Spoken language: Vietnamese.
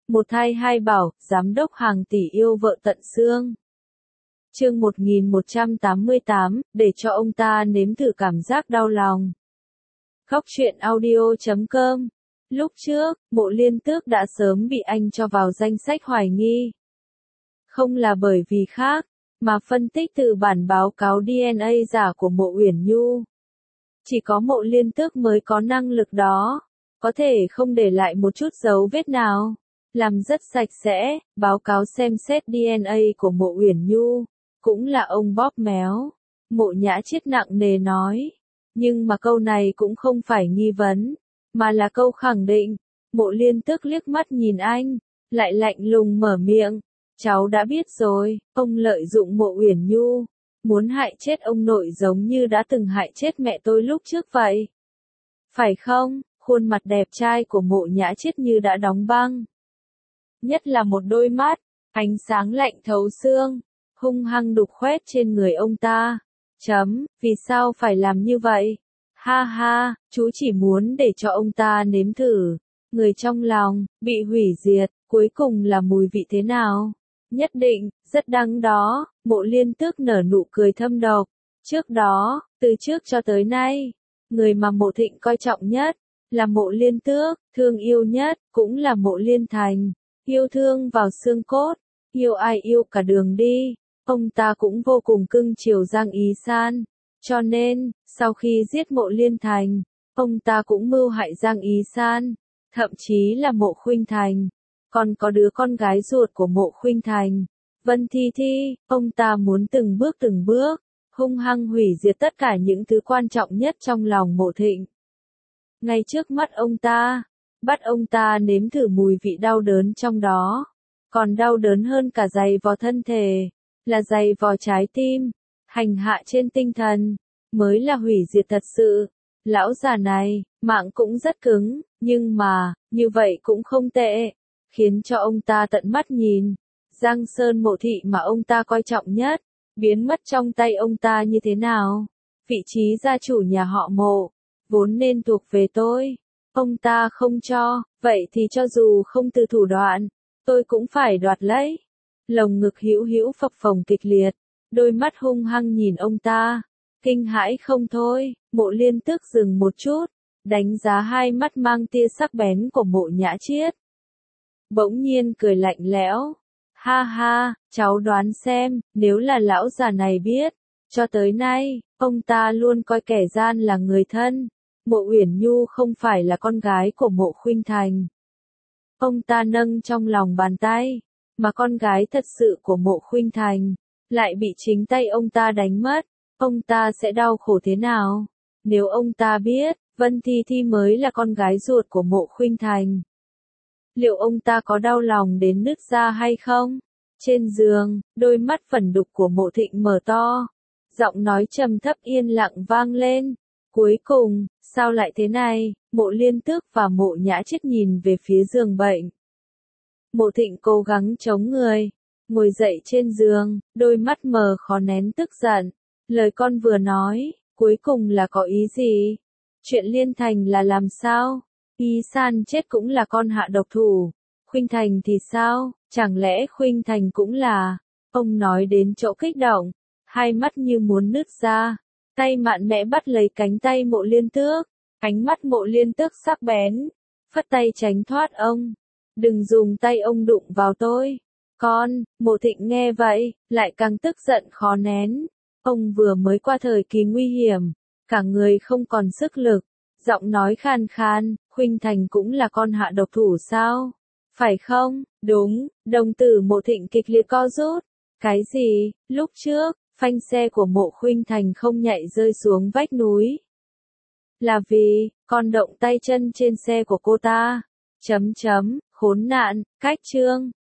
Một thai hai bảo, giám đốc hàng tỷ yêu vợ tận xương. Chương 1188, để cho ông ta nếm thử cảm giác đau lòng. Khóc chuyện audio.com. Lúc trước, Mộ Liên Tước đã sớm bị anh cho vào danh sách hoài nghi. Không là bởi vì khác, mà phân tích từ bản báo cáo DNA giả của Mộ Uyển Nhu. Chỉ có Mộ Liên Tước mới có năng lực đó, có thể không để lại một chút dấu vết nào. Làm rất sạch sẽ, báo cáo xem xét DNA của Mộ Uyển Nhu, cũng là ông bóp méo. Mộ Nhã Chiết nặng nề nói. Nhưng mà câu này cũng không phải nghi vấn, mà là câu khẳng định. Mộ Liên Tước liếc mắt nhìn anh, lại lạnh lùng mở miệng. Cháu đã biết rồi, ông lợi dụng Mộ Uyển Nhu, muốn hại chết ông nội giống như đã từng hại chết mẹ tôi lúc trước vậy. Phải không? Khuôn mặt đẹp trai của Mộ Nhã Chiết như đã đóng băng. Nhất là một đôi mắt, ánh sáng lạnh thấu xương, hung hăng đục khoét trên người ông ta. Vì sao phải làm như vậy? Ha ha, chú chỉ muốn để cho ông ta nếm thử. Người trong lòng, bị hủy diệt, cuối cùng là mùi vị thế nào? Nhất định, rất đắng đó. Mộ Liên Tước nở nụ cười thâm độc. Trước đó, từ trước cho tới nay, người mà Mộ Thịnh coi trọng nhất, là Mộ Liên Tước, thương yêu nhất, cũng là Mộ Liên Thành. Yêu thương vào xương cốt, yêu ai yêu cả đường đi. Ông ta cũng vô cùng cưng chiều Giang Ý San. Cho nên, sau khi giết Mộ Liên Thành, ông ta cũng mưu hại Giang Ý San, thậm chí là Mộ Khuynh Thành. Còn có đứa con gái ruột của Mộ Khuynh Thành, Vân Thi Thi, ông ta muốn từng bước, hung hăng hủy diệt tất cả những thứ quan trọng nhất trong lòng Mộ Thịnh. Ngay trước mắt ông ta, bắt ông ta nếm thử mùi vị đau đớn trong đó. Còn đau đớn hơn cả giày vò thân thể, là giày vò trái tim, hành hạ trên tinh thần, mới là hủy diệt thật sự. Lão già này, mạng cũng rất cứng, nhưng mà, như vậy cũng không tệ, khiến cho ông ta tận mắt nhìn. Giang Sơn Mộ thị mà ông ta coi trọng nhất, biến mất trong tay ông ta như thế nào? Vị trí gia chủ nhà họ Mộ, vốn nên thuộc về tôi. Ông ta không cho, vậy thì cho dù không từ thủ đoạn, tôi cũng phải đoạt lấy. Lồng ngực hữu hữu phập phồng kịch liệt, đôi mắt hung hăng nhìn ông ta, kinh hãi không thôi. Mộ Liên Tước dừng một chút, đánh giá hai mắt mang tia sắc bén của Mộ Nhã Chiết. Bỗng nhiên cười lạnh lẽo. Ha ha, cháu đoán xem, nếu là lão già này biết, cho tới nay, ông ta luôn coi kẻ gian là người thân. Mộ Uyển Nhu không phải là con gái của Mộ Khuynh Thành. Ông ta nâng trong lòng bàn tay, mà con gái thật sự của Mộ Khuynh Thành, lại bị chính tay ông ta đánh mất. Ông ta sẽ đau khổ thế nào? Nếu ông ta biết, Vân Thi Thi mới là con gái ruột của Mộ Khuynh Thành, liệu ông ta có đau lòng đến nứt ra hay không? Trên giường, đôi mắt phẫn đục của Mộ Thịnh mở to, giọng nói trầm thấp yên lặng vang lên. Cuối cùng, sao lại thế này? Mộ Liên Tước và Mộ Nhã Chiết nhìn về phía giường bệnh. Mộ Thịnh cố gắng chống người, ngồi dậy trên giường, đôi mắt mờ khó nén tức giận. Lời con vừa nói, cuối cùng là có ý gì? Chuyện Liên Thành là làm sao? Y San chết cũng là con hạ độc thủ. Khuynh Thành thì sao? Chẳng lẽ Khuynh Thành cũng là? Ông nói đến chỗ kích động, hai mắt như muốn nứt ra. Tay mạnh mẽ bắt lấy cánh tay Mộ Liên Tước, ánh mắt Mộ Liên Tước sắc bén, phất tay tránh thoát ông. Đừng dùng tay ông đụng vào tôi. Con, Mộ Thịnh nghe vậy, lại càng tức giận khó nén. Ông vừa mới qua thời kỳ nguy hiểm, cả người không còn sức lực, giọng nói khan khan. Khuynh Thành cũng là con hạ độc thủ sao? Phải không? Đúng. Đồng tử Mộ Thịnh kịch liệt co rút. Cái gì? Lúc trước, phanh xe của Mộ Khuynh Thành không nhảy rơi xuống vách núi, là vì con động tay chân trên xe của cô ta. Khốn nạn. Cách chương